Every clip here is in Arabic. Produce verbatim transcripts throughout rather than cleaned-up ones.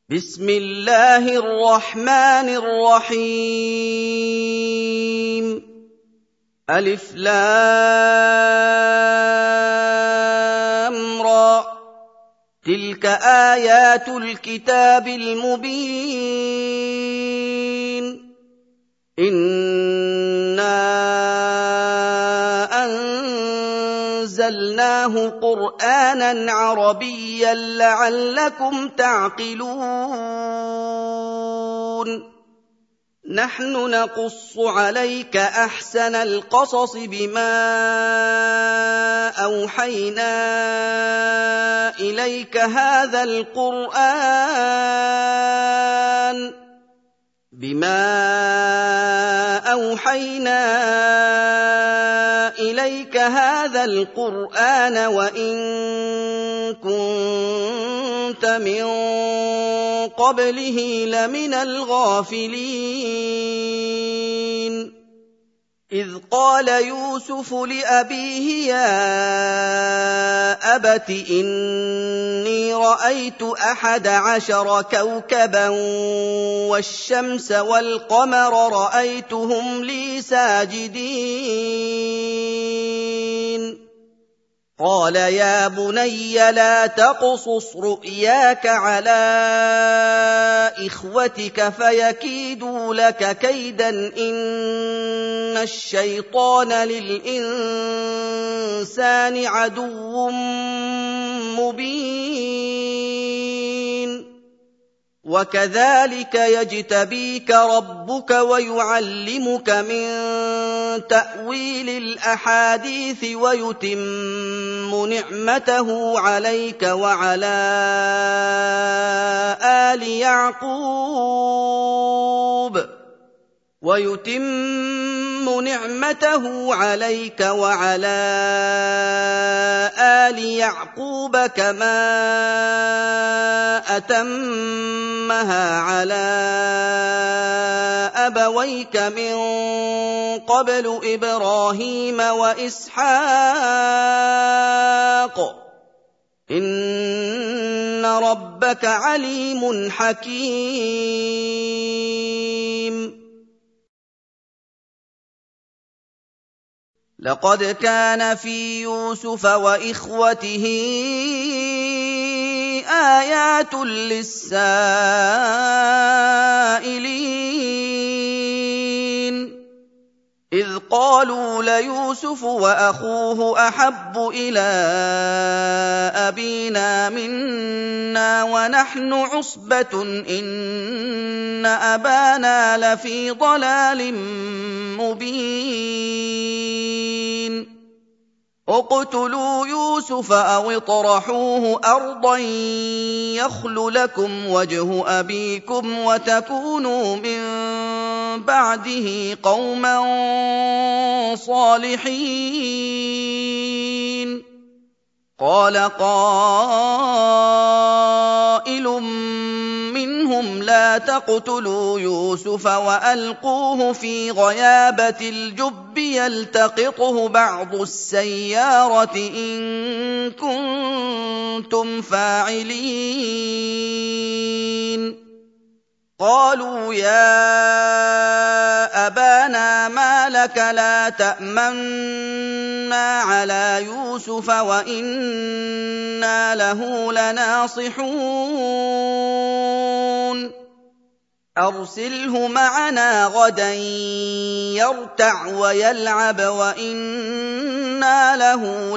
بسم الله الرحمن الرحيم ألف لام را تلك آيات الكتاب المبين إنا أنزلناه قرآنا عربيا لعلكم تعقلون نحن نقص عليك أحسن القصص بما أوحينا إليك هذا القرآن بما أوحينا إليك هذا القرآن وإن كنت من قبله لمن الغافلين إذ قال يوسف لأبيه يا أبت إني رأيت أحد عشر كوكبا والشمس والقمر رأيتهم لي ساجدين قال يا بني لا تقصص رؤياك على إخوتك فيكيدوا لك كيدا إن الشيطان للإنسان عدو مبين وكذلك يجتبيك ربك ويعلمك من تأويل الأحاديث ويتم نعمته عليك وعلى آل يعقوب ويتم نعمته عليك وعلى آل يعقوب كما أتمها على أبويك من قبل إبراهيم وإسحاق إن ربك عليم حكيم لقد كان في يوسف وإخوته آيات للسائلين إذ قالوا ليوسف وأخوه أحب إلى أبينا منا ونحن عصبة إن أبانا لفي ضلال مبين اقتلوا يوسف أو اطرحوه أرضا يخل لكم وجه أبيكم وتكونوا من بعده قوما صالحين قال قائل منهم لا تقتلوا يوسف وألقوه في غيابة الجب يلتقطه بعض السيارة إن كنتم فاعلين قالوا يا أبانا ما لك لا تأمنا على يوسف وإنا له لناصحون أرسله معنا غدا يرتع ويلعب وإنا له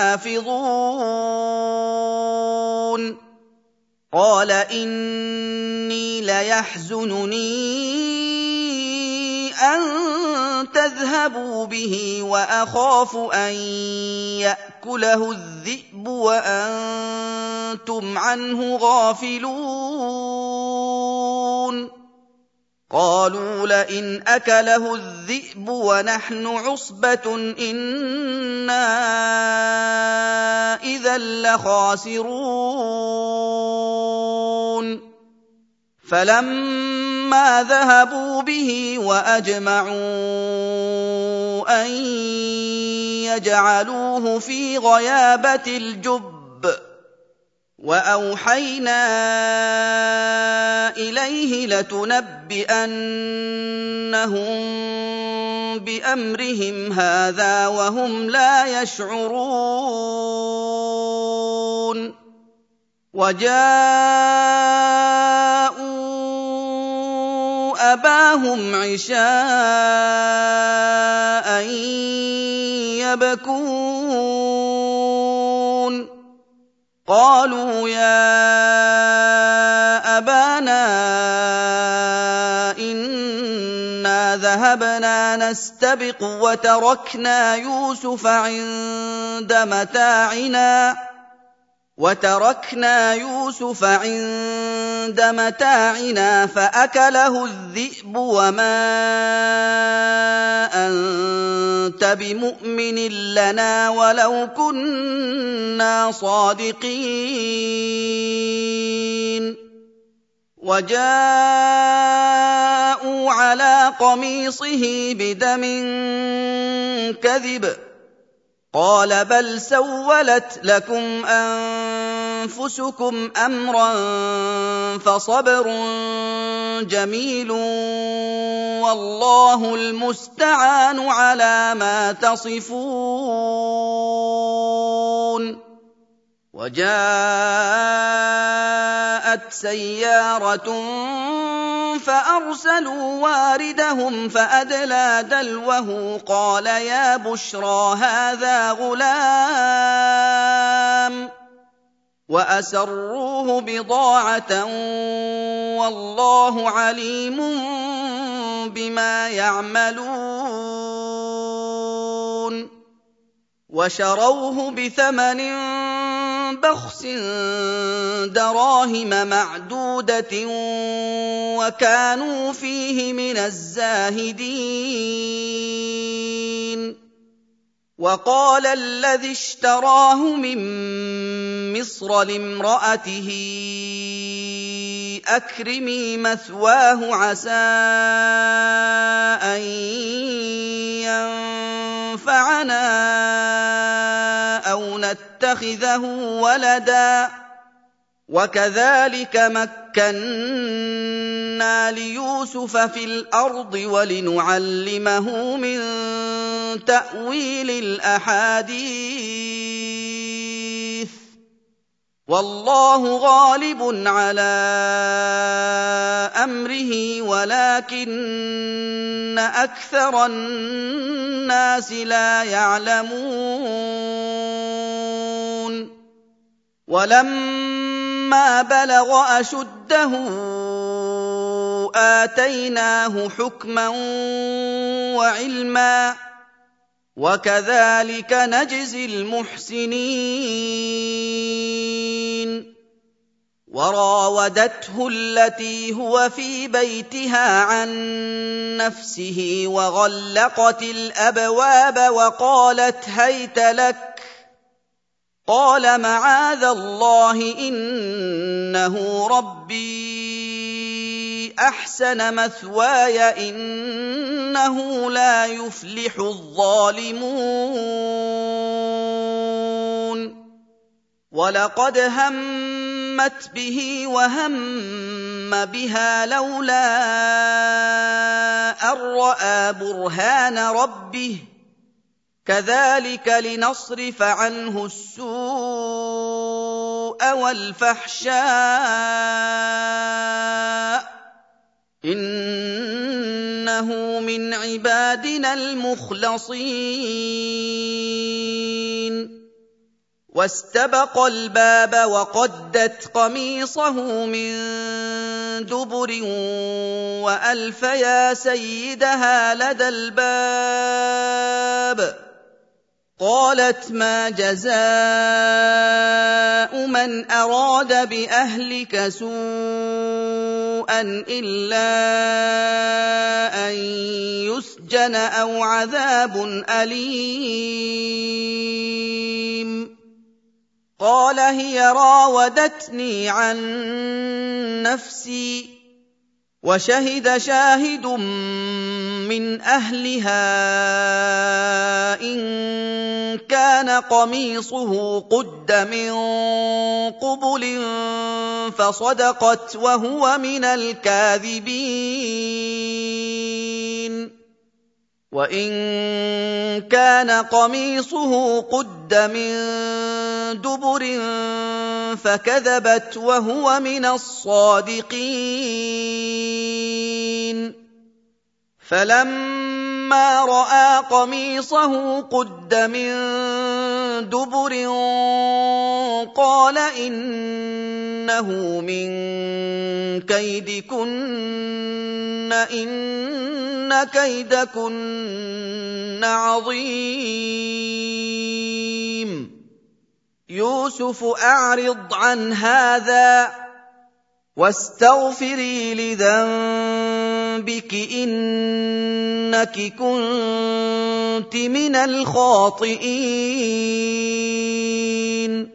لحافظون قال إني ليحزنني أن تذهبوا به وأخاف أن يأكله الذئب وأنتم عنه غافلون قالوا لئن أكله الذئب ونحن عصبة إنا إذا لخاسرون فلما ذهبوا به وأجمعوا أن يجعلوه في غيابة الجب وأوحينا إِلَيْهِ لَتُنَبِّئَنَّهُم بِأَمْرِهِمْ هَٰذَا وَهُمْ لَا يَشْعُرُونَ وَجَاءُوا أَبَاهُمْ عِشَاءً يَبْكُونَ قَالُوا يَا أَبَانَا إِنَّا ذَهَبْنَا نَسْتَبِقُ وَتَرَكْنَا يُوسُفَ عِندَ مَتَاعِنَا وَتَرَكْنَا يُوسُفَ عِندَ مَتَاعِنَا فَأَكَلَهُ الذِّئْبُ وَمَا أَنتَ بِمُؤْمِنٍ لَّنَا وَلَوْ كُنَّا صَادِقِينَ وَجَاءُوا عَلَىٰ قَمِيصِهِ بِدَمٍ كَذِبٍ قَالَ بَلْ سَوَّلَتْ لَكُمْ أَنفُسُكُمْ أَمْرًا فَصَبْرٌ جَمِيلٌ وَاللَّهُ الْمُسْتَعَانُ عَلَىٰ مَا تَصِفُونَ وَجَاءَتْ سَيَّارَةٌ فَأَرْسَلُوا وَارِدَهُمْ فَأَدْلَىٰ دَلْوَهُ قَالَ يَا بُشْرَىٰ هَٰذَا غُلَامٌ وَأَسَرُّوهُ بِضَاعَةً وَاللَّهُ عَلِيمٌ بِمَا يَعْمَلُونَ وَشَرَوْهُ بِثَمَنٍ بَخْسٍ دَرَاهِمَ مَعْدُودَةٍ وَكَانُوا فِيهِ مِنَ الزَّاهِدِينَ وَقَالَ الَّذِي اشْتَرَاهُ مِن مِّصْرَ لِامْرَأَتِهِ أَكْرِمِي مَثْوَاهُ عَسَىٰ أَن يَنفَعَنَا أَوْ نَتَّخِذَهُ وَلَدًا وَكَذَٰلِكَ مَكَّنَّا لِيُوسُفَ فِي الْأَرْضِ وَلِنُعَلِّمَهُ مِن تَأْوِيلِ الْأَحَادِيثِ وَاللَّهُ غَالِبٌ عَلَىٰ أَمْرِهِ وَلَٰكِنَّ أَكْثَرَ النَّاسِ لَا يَعْلَمُونَ وَلَمَّا بَلَغَ أَشُدَّهُ آتَيْنَاهُ حُكْمًا وَعِلْمًا وَكَذَٰلِكَ نَجْزِي الْمُحْسِنِينَ وَرَاوَدَتْهُ الَّتِي هُوَ فِي بَيْتِهَا عَن نَّفْسِهِ وَغَلَّقَتِ الْأَبْوَابَ وَقَالَتْ هَيْتَ لَكَ قَالَ مَعَاذَ اللَّهِ إِنَّهُ رَبِّي أَحْسَنَ مَثْوَايَ إِنَّهُ لَا يُفْلِحُ الظَّالِمُونَ وَلَقَدْ هَمَّتْ بِهِ وَهَمَّ بِهَا لَوْلَا أَن رَّأَىٰ بُرْهَانَ رَبِّهِ كَذَٰلِكَ لِنَصْرِفَ عَنْهُ السُّوءَ وَالْفَحْشَاءَ ۚ إِنَّهُ مِنْ عِبَادِنَا الْمُخْلَصِينَ وَاسْتَبَقَ الْبَابَ وَقَدَّتْ قَمِيصَهُ مِن دُبُرٍ وَأَلْفَ يَا سَيِّدَهَا لَدَى الْبَابِ قَالَتْ مَا جَزَاءُ مَنْ أَرَادَ بِأَهْلِكَ سُوءًا إِلَّا أَن يُسْجَنَ أَوْ عَذَابٌ أَلِيمٌ قَالَ هِيَ رَاوَدَتْنِي عَن نَّفْسِي وشهد شاهد من أهلها إن كان قميصه قد من قبل فصدقت وهو من الكاذبين وإن كان قميصه قد من دبر فكذبت وهو من الصادقين فلما رأى قميصه قد من دبر قال إنه من كيدكن إن كيدكن عظيم يوسف أعرض عن هذا واستغفري لذنبك إنك كنت من الخاطئين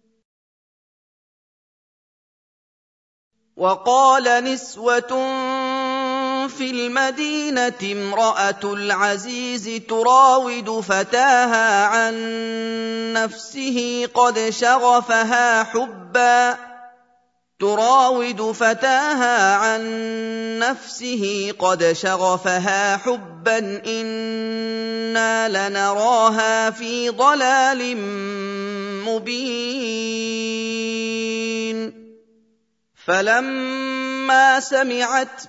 وقال نسوة في المدينة امرأة العزيز تراود فتاها عن نفسه قد شغفها حبا تراود فتاها عن نفسه قد شغفها حبا إنا لنراها في ضلال مبين فلما سمعت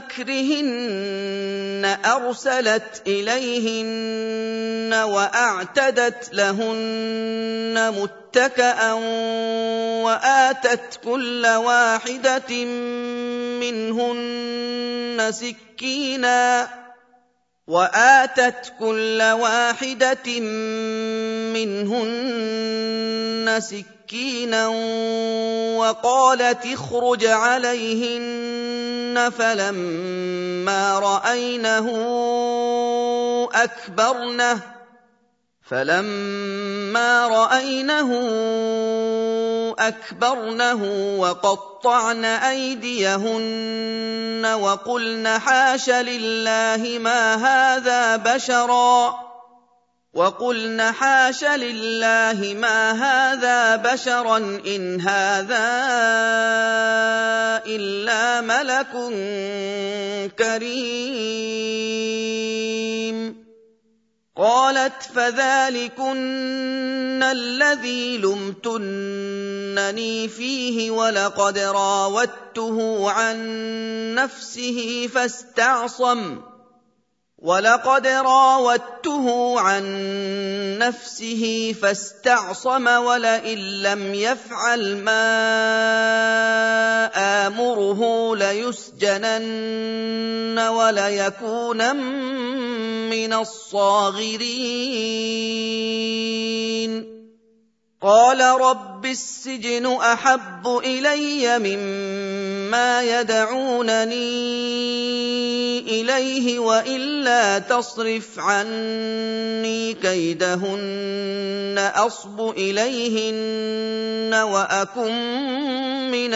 بمكرهن أرسلت إليهن وأعتدت لهن متكأ وآتت كل واحدة منهن سكينا وآتت كل واحدة منهن سكينا وقالت اخرج عليهن فلما رأينه أكبرنه فلما رأينه أكبرنه وقطعن أيديهن وقلن حاش لله ما هذا بشرا وقلن حاش لله ما هذا بشرا إن هذا إلا ملك كريم قالت فذلكن الذي لمتنني فيه ولقد راودته عن نفسه فاستعصم ولقد راودته عن نفسه فاستعصم ولئن لم يفعل ما آمره ليسجنن وليكونن من الصاغرين قال رب السجن أحب إلي مما يدعونني إليه وإلا تصرف عني كيدهن أصب إليهن وأكن من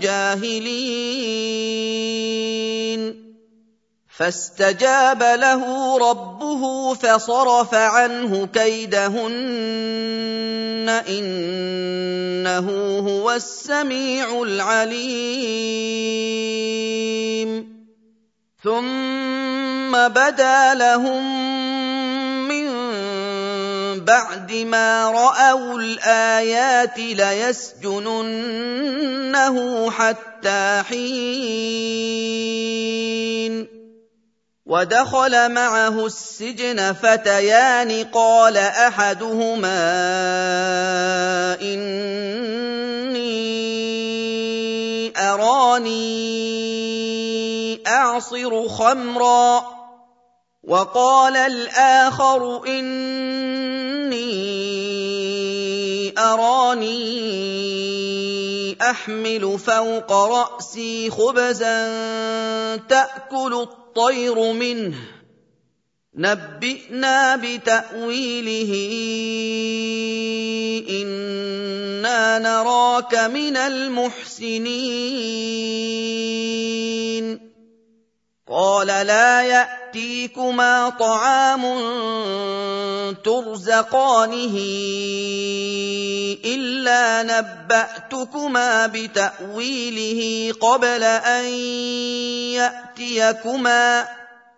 الجاهلين فاستجاب له ربه فصرف عنه كيدهن إنه هو السميع العليم ثم بدا لهم من بعد ما رأوا الآيات ليسجننه حتى حين ودخل معه السجن فتيان قال أحدهما إني أراني أعصر خمرا وقال الآخر إني أراني أحمل فوق رأسي خبزا تأكل الطير منه نبئنا بتأويله إنا نراك من المحسنين قال لا يأتيكما طعام ترزقانه إلا نبأتكما بتأويله قبل أن يأتيكما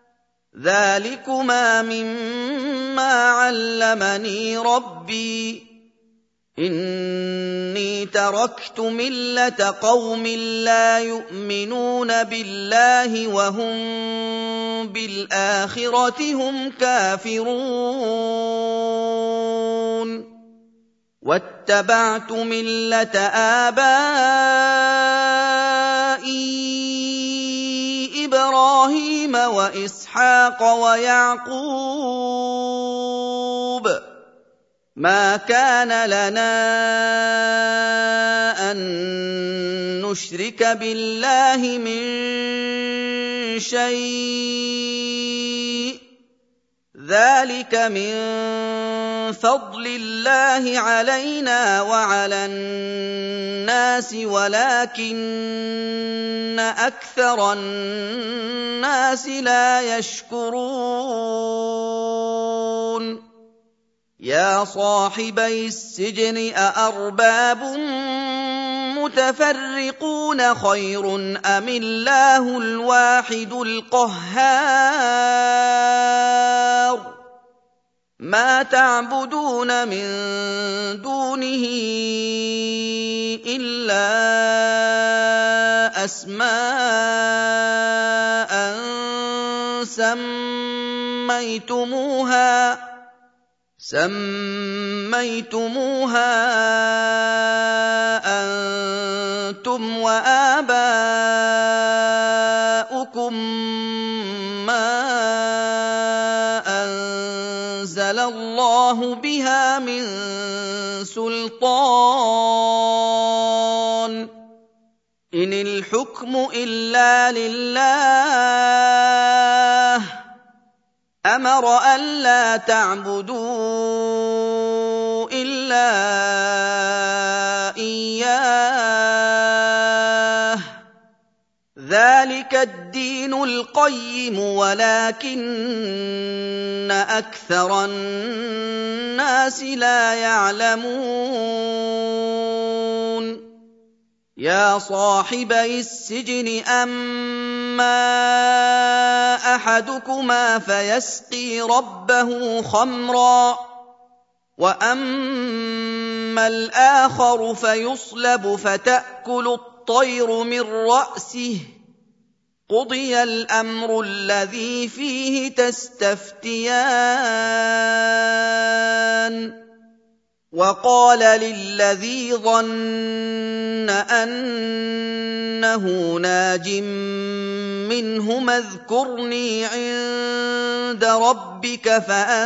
ذلكما مما علمني ربي إني تركت ملة قوم لا يؤمنون بالله وهم بالآخرة هم كافرون واتبعت ملة آبائي إبراهيم وإسحاق ويعقوب ما كان لنا أن نشرك بالله من شيء ذلك من فضل الله علينا وعلى الناس ولكن أكثر الناس لا يشكرون يا صاحبي السجن أأرباب متفرقون خير أم الله الواحد القهار ما تعبدون من دونه إلا أسماء سميتموها سميتموها أنتم وآباؤكم ما أنزل الله بها من سلطان إن الحكم إلا لله أمر ألا تعبدوا إلا إياه ذلك الدين القيم ولكن أكثر الناس لا يعلمون يا صاحبي السجن أما أحدكما فيسقي ربه خمرا وأما الآخر فيصلب فتأكل الطير من رأسه قضي الأمر الذي فيه تستفتيان وقال للذي ظن أنه ناج منهما اذكرني عند ربك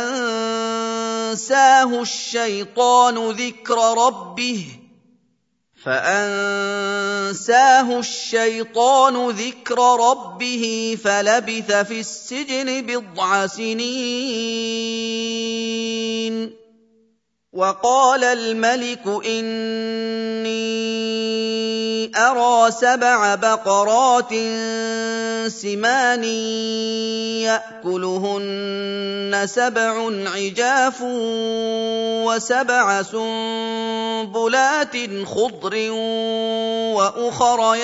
فأنساه الشيطان ذكر ربه فأنساه الشيطان ذكر ربه فلبث في السجن بضع سنين وقال الملك إني أرى سبع بقرات سمان يأكلهن سبع عجاف وسبع سنبلات خضر وأخر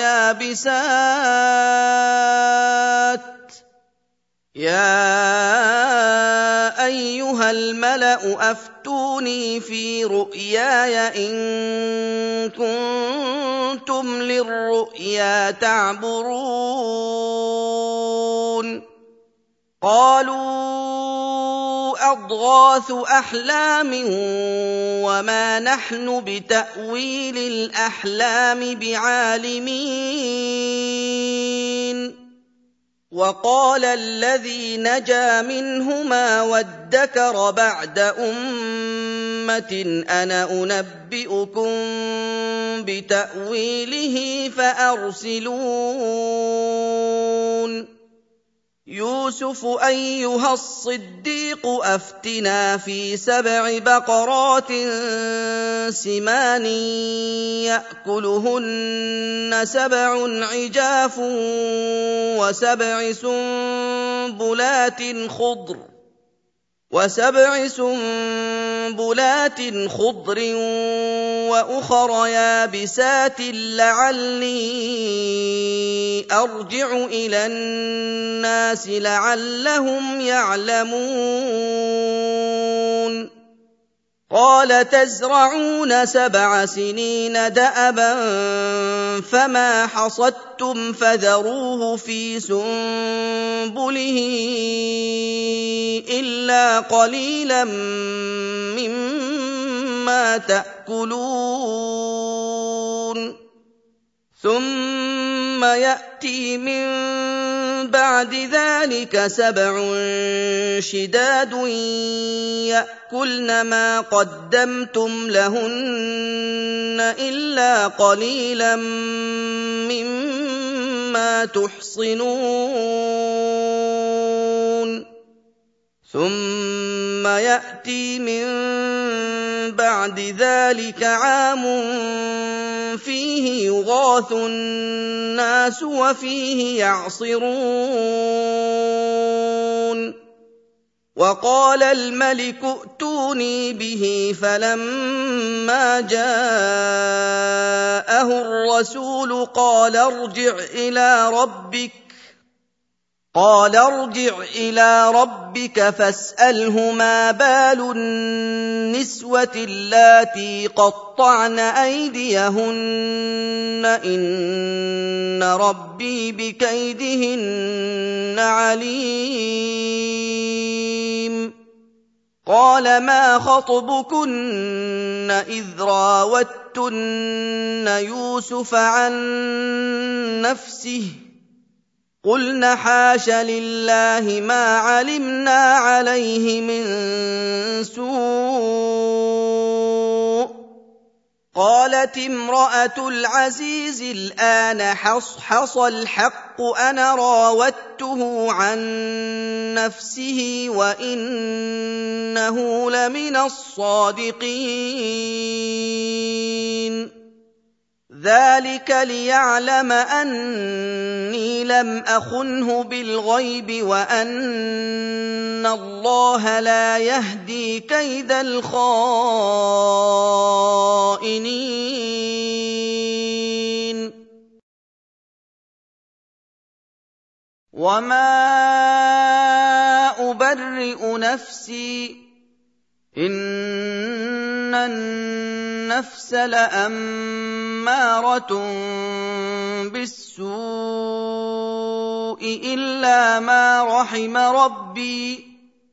يابسات يا أيها الملأ أفتوني في رؤياي إن كنتم للرؤيا تعبرون قالوا أضغاث أحلام وما نحن بتأويل الأحلام بعالمين وقال الذي نجا منهما وادكر بعد أمة أنا أنبئكم بتأويله فأرسلون يوسف أيها الصديق الصديق أفتنا في سبع بقرات سمان يأكلهن سبع عجاف وسبع سنبلات خضر وسبع سنبلات خضر وأخر يابسات لعلي أرجع إلى الناس لعلهم يعلمون قال تزرعون سبع سنين دأبا فما حصدتم فذروه في سنبله إلا قليلا مما تأكلون ثم يأتي من بعد ذلك سبع شداد يأكلن ما قدمتم لهن إلا قليلا مما تحصنون ثم يأتي من بعد ذلك عام فيه يغاث الناس وفيه يعصرون وقال الملك ائتوني به فلما جاءه الرسول قال ارجع إلى ربك قال ارجع إلى ربك فاسأله ما بال النسوة اللاتي قطعن أيديهن إن ربي بكيدهن عليم قال ما خطبكن إذ راوتن يوسف عن نفسه قلن حاش لله ما علمنا عليه من سوء قالت امرأة العزيز الآن حصحص الحق أنا راودته عن نفسه وإنه لمن الصادقين ذلك ليعلم أني لم أخنه بالغيب وأن الله لا يهدي كيد الخائنين وما أبرئ نفسي إن النفس لأمارة بالسوء إلا ما رحم ربي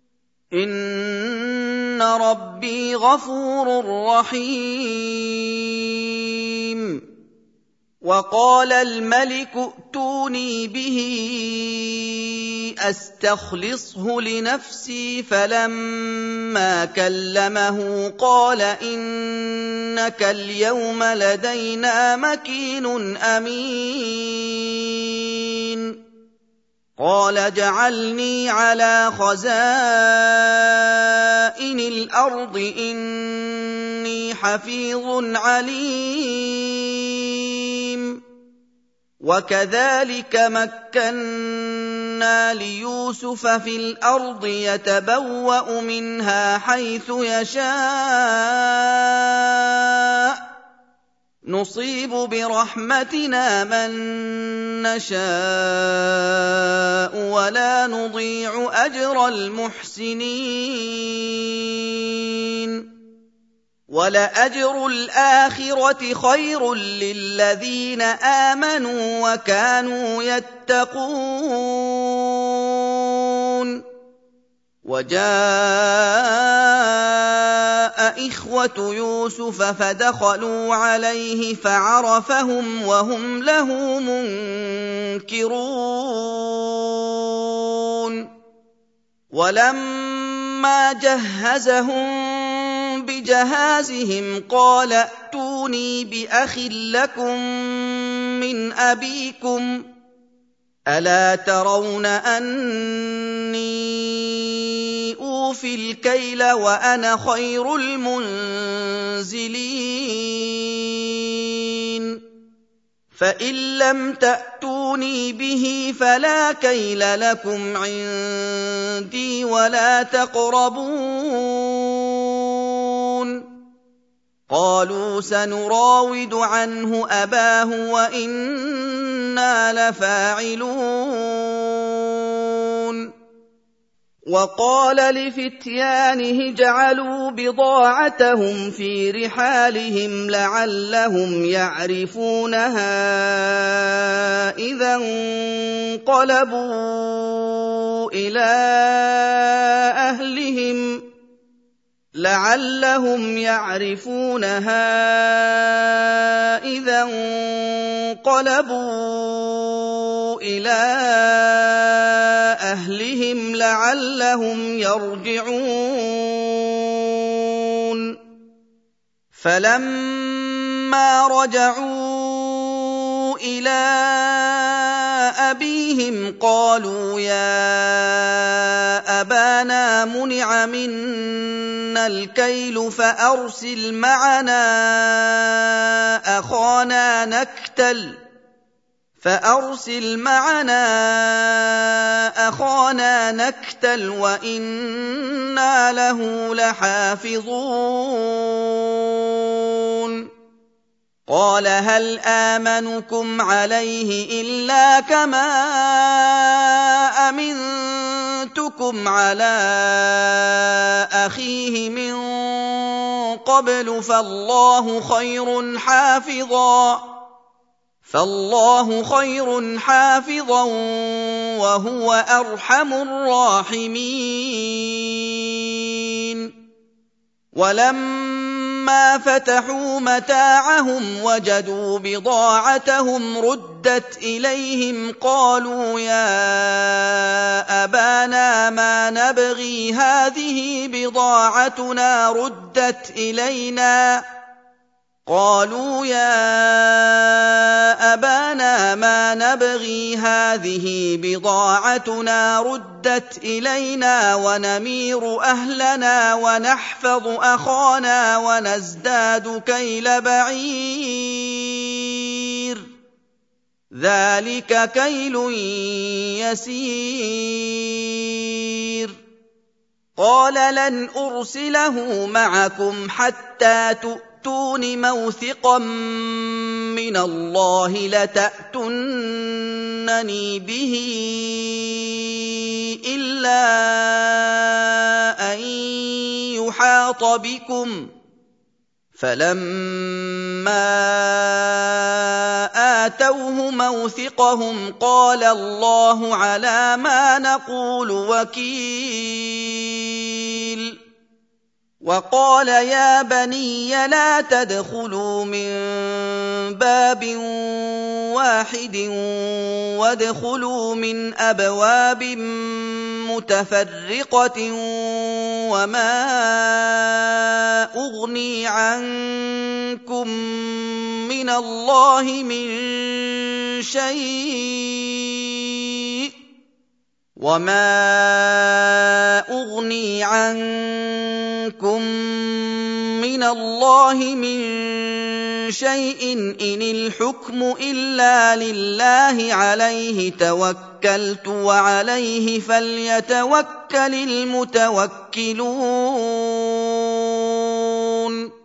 إن ربي غفور رحيم وقال الملك ائتوني به أستخلصه لنفسي فلما كلمه قال إنك اليوم لدينا مكين أمين قال اجعلني على خزائن الأرض إني حفيظ عليم وكذلك مكنا ليوسف في الأرض يتبوأ منها حيث يشاء نصيب برحمتنا من نشاء ولا نضيع أجر المحسنين ولأجر الآخرة خير للذين آمنوا وكانوا يتقون وجاء إخوة يوسف فدخلوا عليه فعرفهم وهم له منكرون ولما جهزهم بجهازهم قال ائتوني بأخ لكم من أبيكم ألا ترون أني أوفي الكيل وأنا خير المنزلين فإن لم تأتوني به فلا كيل لكم عندي ولا تقربون قالوا سنراود عنه أباه وإنا لفاعلون وقال لفتيانه اجعلوا بضاعتهم في رحالهم لعلهم يعرفونها إذا انقلبوا إلى أهلهم لعلهم يعرفونها إذا انقلبوا إلى أهلهم لعلهم يرجعون فلما رجعوا إلى أبيهم قالوا يا أبانا منع منا الكيل فأرسل معنا أخانا نكتل فأرسل معنا أخانا نكتل وإنا له لحافظون قال هل آمنكم عليه إلا كما أمنتكم على أخيه من قبل فالله خير حافظا فالله خير حافظا وهو أرحم الراحمين ولما فتحوا متاعهم وجدوا بضاعتهم ردت إليهم قالوا يا أبانا ما نبغي هذه بضاعتنا ردت إلينا قالوا يا أبانا ما نبغي هذه بضاعتنا ردت إلينا ونمير أهلنا ونحفظ أخانا ونزداد كيل بعير ذلك كيل يسير قال لن أرسله معكم حتى تؤمنوا تؤتون موثقا من الله لتأتونني به إلا أن يحاط بكم فلما آتوه موثقهم قال الله على ما نقول وكيل وقال يا بني لا تدخلوا من باب واحد وادخلوا من أبواب متفرقة وما أغني عنكم من الله من شيء وما أغني عنكم من الله من شيء إن الحكم إلا لله عليه توكلت وعليه فليتوكل المتوكلون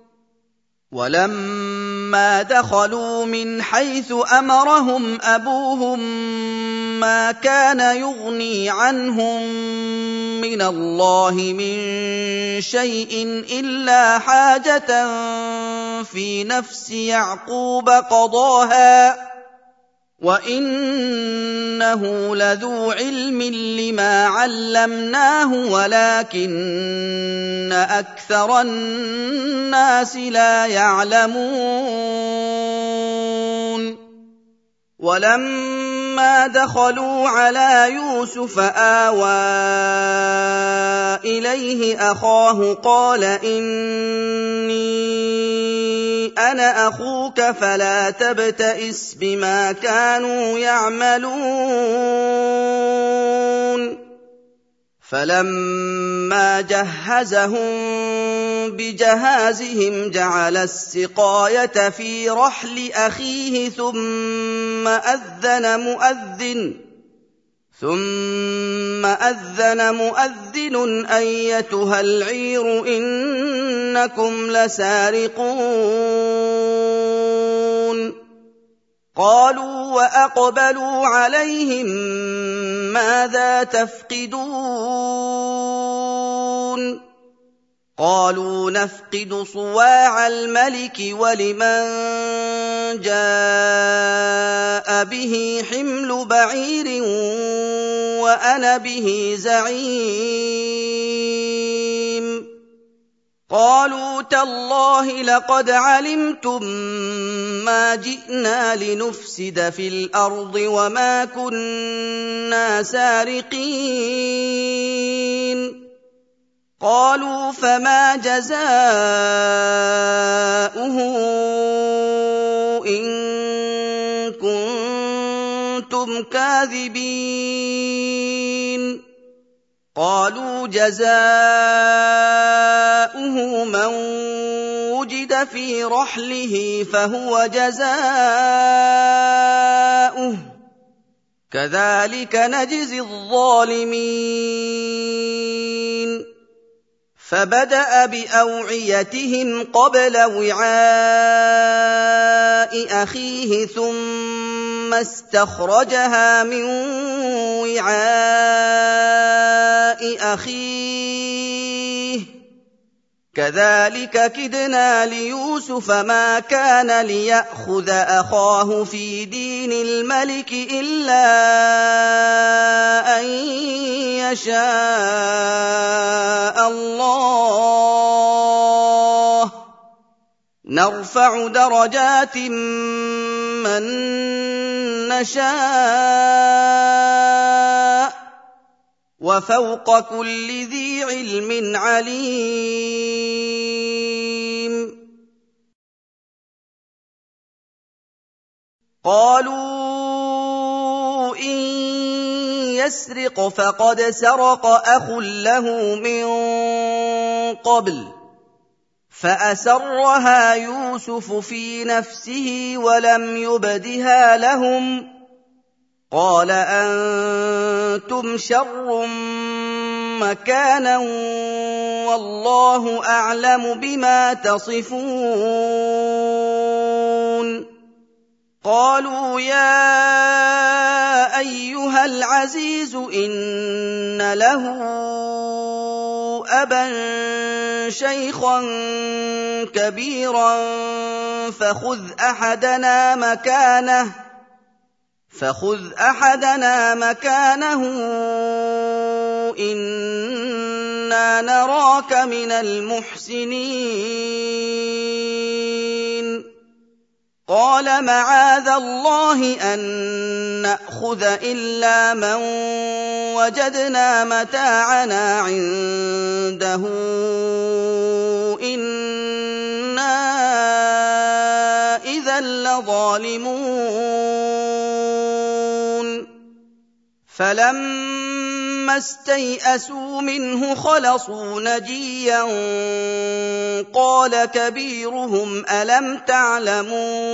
ولما دخلوا من حيث أمرهم أبوهم ما كان يغني عنهم من الله من شيء إلا حاجة في نفس يعقوب قضاها وإنه لذو علم لما علمناه ولكن أكثر الناس لا يعلمون ولما دخلوا على يوسف آوى إليه أخاه قال إني أنا أخوك فلا تبتئس بما كانوا يعملون فلما جهزهم بجهازهم جعل السقاية في رحل أخيه ثم أذن مؤذن ثم أذن مؤذن أيتها العير إنكم لسارقون قالوا وأقبلوا عليهم ماذا تفقدون قالوا نفقد صواع الملك ولمن جاء به حمل بعير وأنا به زعيم قالوا تالله لقد علمتم ما جئنا لنفسد في الأرض وما كنا سارقين قالوا فما جزاؤه إن كنتم كاذبين قالوا جزاؤه من وجد في رحله فهو جزاؤه كذلك نجزي الظالمين فبدأ بأوعيتهم قبل وعاء أخيه ثم استخرجها من وعاء أخيه كذلك كدنا ليوسف ما كان ليأخذ أخاه في دين الملك إلا أن يشاء الله نرفع درجات من نشاء وفوق كل ذي علم عليم قالوا إن يسرق فقد سرق أخ له من قبل فأسرها يوسف في نفسه ولم يبدها لهم قال أنتم شر مكانا والله أعلم بما تصفون قالوا يا أيها العزيز إن له أبا شيخا كبيرا فخذ أحدنا مكانه فخذ أحدنا مكانه إنا نراك من المحسنين قال معاذ الله أن نأخذ إلا من وجدنا متاعنا عنده إنا إذا لظالمون فلما استيئسوا منه خلصوا نجيا قال كبيرهم ألم تعلموا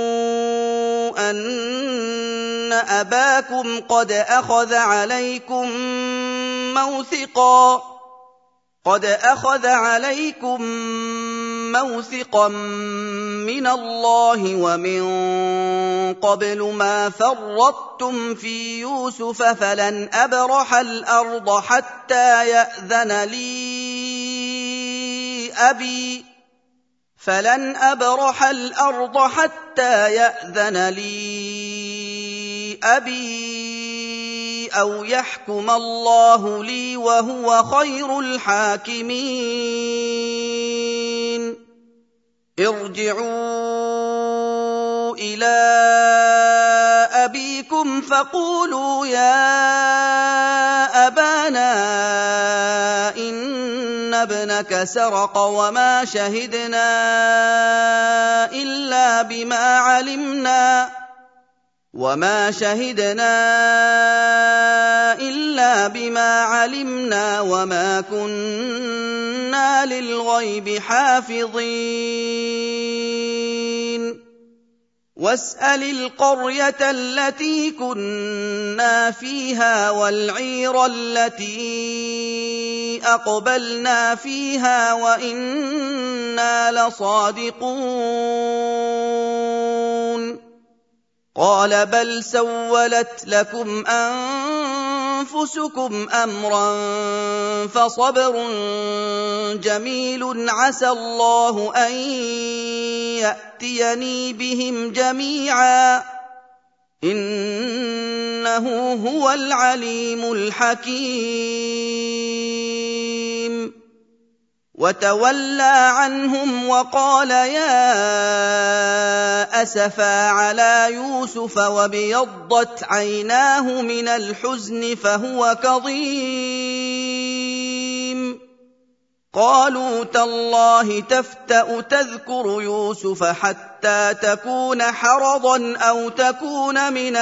أن أباكم قد أخذ عليكم موثقا قد أخذ عليكم موثقا من الله ومن قبل ما فرطتم في يوسف فلن أبرح الأرض حتى يأذن لي أبي فلن أبرح الأرض حتى يأذن لي أبي أو يحكم الله لي وهو خير الحاكمين ارجعوا إلى أبيكم فقولوا يا أبانا إن ابنك سرق وما شهدنا إلا بما علمنا وما شهدنا إلا بما علمنا وما كنا للغيب حافظين واسأل القرية التي كنا فيها والعير التي أقبلنا فيها وإنا لصادقون قال بل سولت لكم أنفسكم أمرا فصبر جميل عسى الله أن يأتيني بهم جميعا إنه هو العليم الحكيم وتولى عنهم وقال يا أسفا على يوسف وابيضت عيناه من الحزن فهو كظيم قالوا تالله تفتأ تذكر يوسف حتى تكون حرضا أو تكون من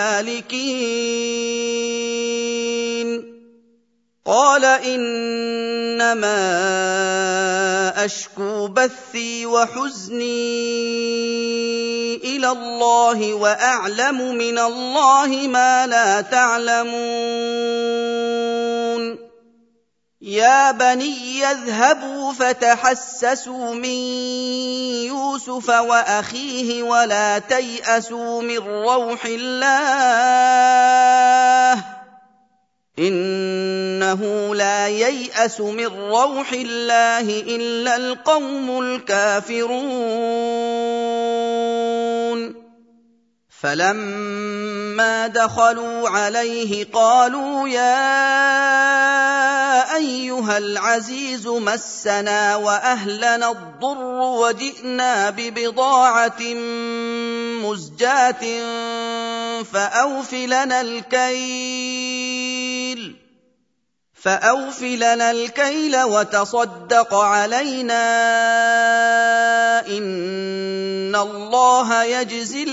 الهالكين قال إنما أشكو بثي وحزني إلى الله وأعلم من الله ما لا تعلمون يا بني يذهبوا فتحسسوا من يوسف وأخيه ولا تيأسوا من روح الله إنه لا ييأس من روح الله إلا القوم الكافرون فلما دخلوا عليه قالوا يا أيها العزيز مسنا وأهلنا الضر وجئنا ببضاعة مزجاة فأوف لنا الكيل فأوف لنا الكيل وتصدق علينا إن الله يجزي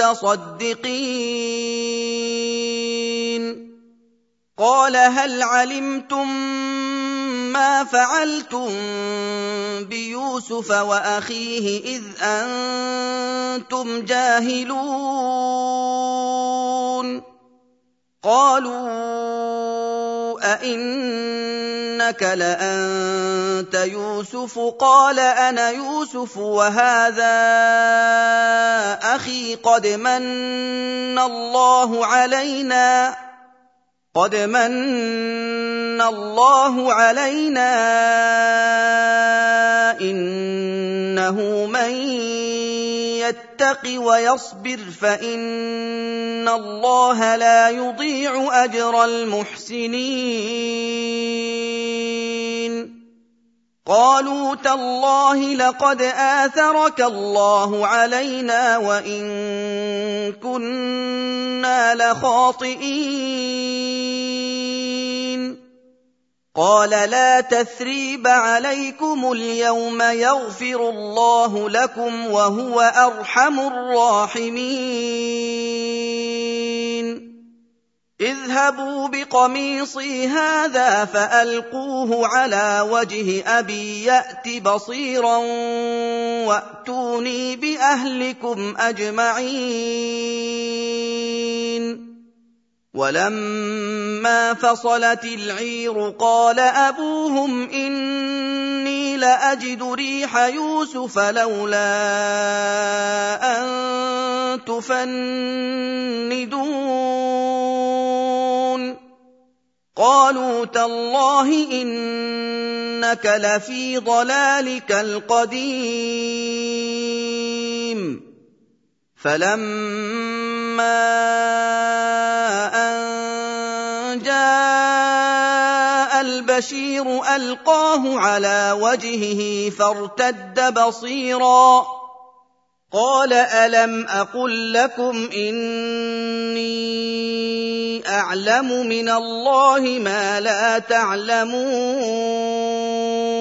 المتصدقين قال هل علمتم ما فعلتم بيوسف وأخيه إذ أنتم جاهلون قالوا أئنك لأنت يوسف قال أنا يوسف وهذا أخي قد من الله علينا قد من الله علينا إنه من يتق ويصبر فإن الله لا يضيع أجر المحسنين قالوا تالله لقد آثرك الله علينا وإن كنا لخاطئين قال لا تثريب عليكم اليوم يغفر الله لكم وهو أرحم الراحمين اذهبوا بقميصي هذا فألقوه على وجه أبي يأت بصيرا وأتوني بأهلكم أجمعين ولما فصلت العير قال أبوهم إني لأجد ريح يوسف لولا أن تفندون قالوا تالله إنك لفي ضلالك القديم فلما أن جاء البشير ألقاه على وجهه فارتد بصيرا قال ألم أقل لكم إني أعلم من الله ما لا تعلمون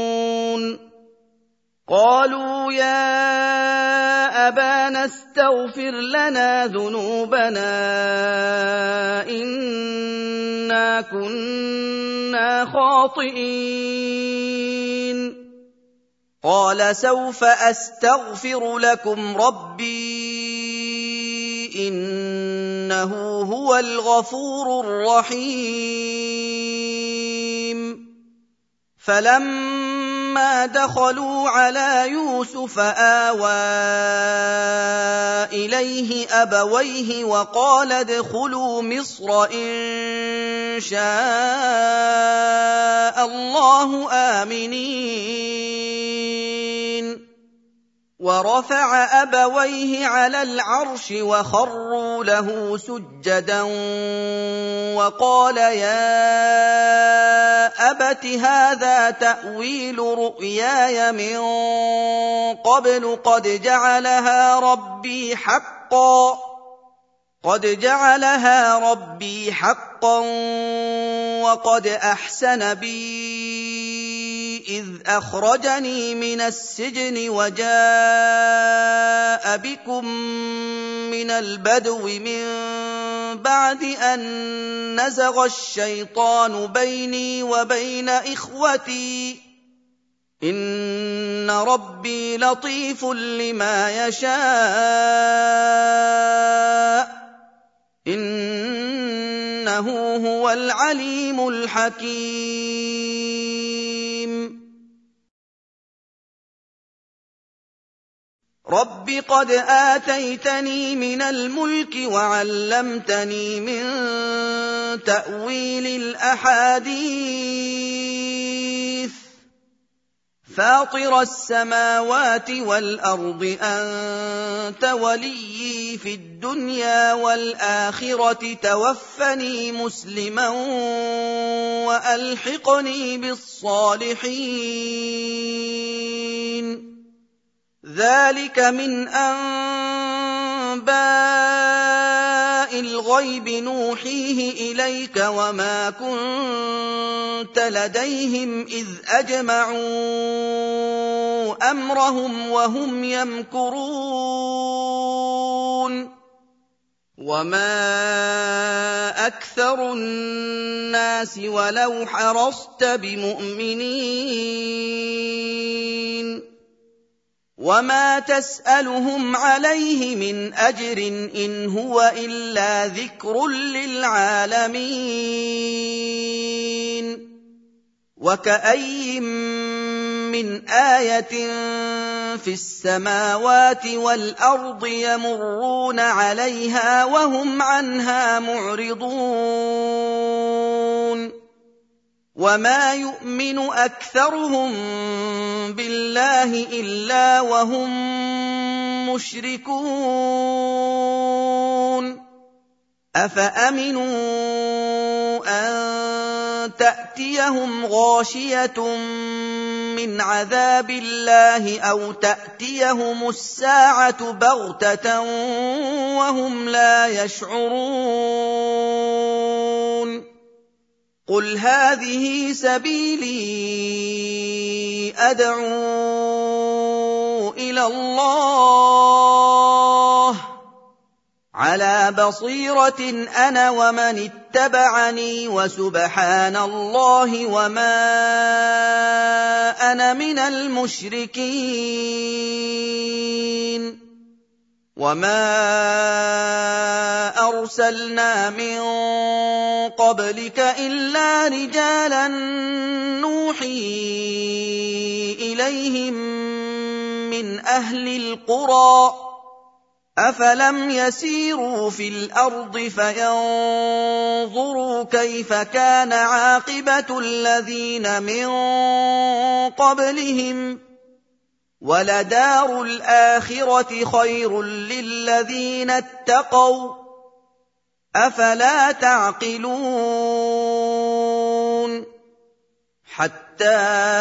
قالوا يا أبانا استغفر لنا ذنوبنا إنا كنا خاطئين قال سوف أستغفر لكم ربي إنه هو الغفور الرحيم فلما دخلوا على يوسف آوى إليه أبويه وقال ادخلوا مصر إن شاء الله آمنين ورفع أبويه على العرش وخروا له سجدا وقال يا أبت هذا تأويل رؤياي من قبل قد جعلها ربي حقا قد جعلها ربي حقا وقد أحسن بي إذ أخرجني من السجن وجاء بكم من البدو من بعد أن نزغ الشيطان بيني وبين إخوتي إن ربي لطيف لما يشاء إنه هو العليم الحكيم رب قد آتيتني من الملك وعلمتني من تأويل الأحاديث فاطر السماوات والأرض أنت وليي في الدنيا والآخرة توفني مسلما وألحقني بالصالحين ذلك من أنباء الغيب نوحيه إليك وما كنت لديهم إذ أجمعوا أمرهم وهم يمكرون وما أكثر الناس ولو حرصت بمؤمنين وما تسألهم عليه من أجر إن هو إلا ذكر للعالمين وكأي من آية في السماوات والأرض يمرون عليها وهم عنها معرضون وما يؤمن أكثرهم بالله إلا وهم مشركون أفأمنوا أن تأتيهم غاشية من عذاب الله أو تأتيهم الساعة بغتة وهم لا يشعرون قل هذه سبيلي أدعو إلى الله على بصيرة أنا ومن اتبعني وسبحان الله وما أنا من المشركين وما أرسلنا من قبلك إلا رجالا نوحي إليهم من أهل القرى أفلم يسيروا في الأرض فينظروا كيف كان عاقبة الذين من قبلهم ولدار الآخرة خير للذين اتقوا أفلا تعقلون حتى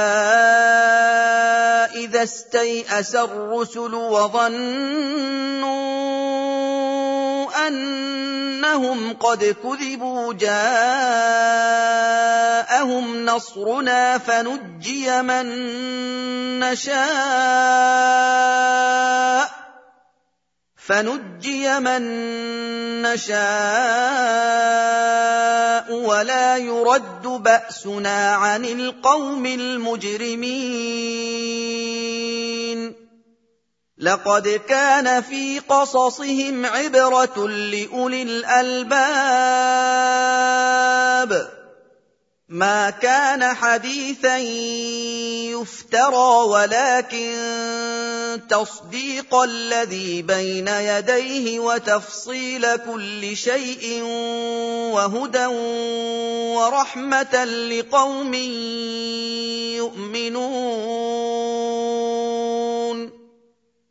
إذا استيأس الرسل وظنوا أن إنهم قد كذبوا جاءهم نصرنا فنجي من نشاء فنجي من نشاء ولا يرد بأسنا عن القوم المجرمين لقد كان في قصصهم عبرة لأولي الألباب ما كان حديثا يفترى ولكن تصديق الذي بين يديه وتفصيل كل شيء وهدى ورحمة لقوم يؤمنون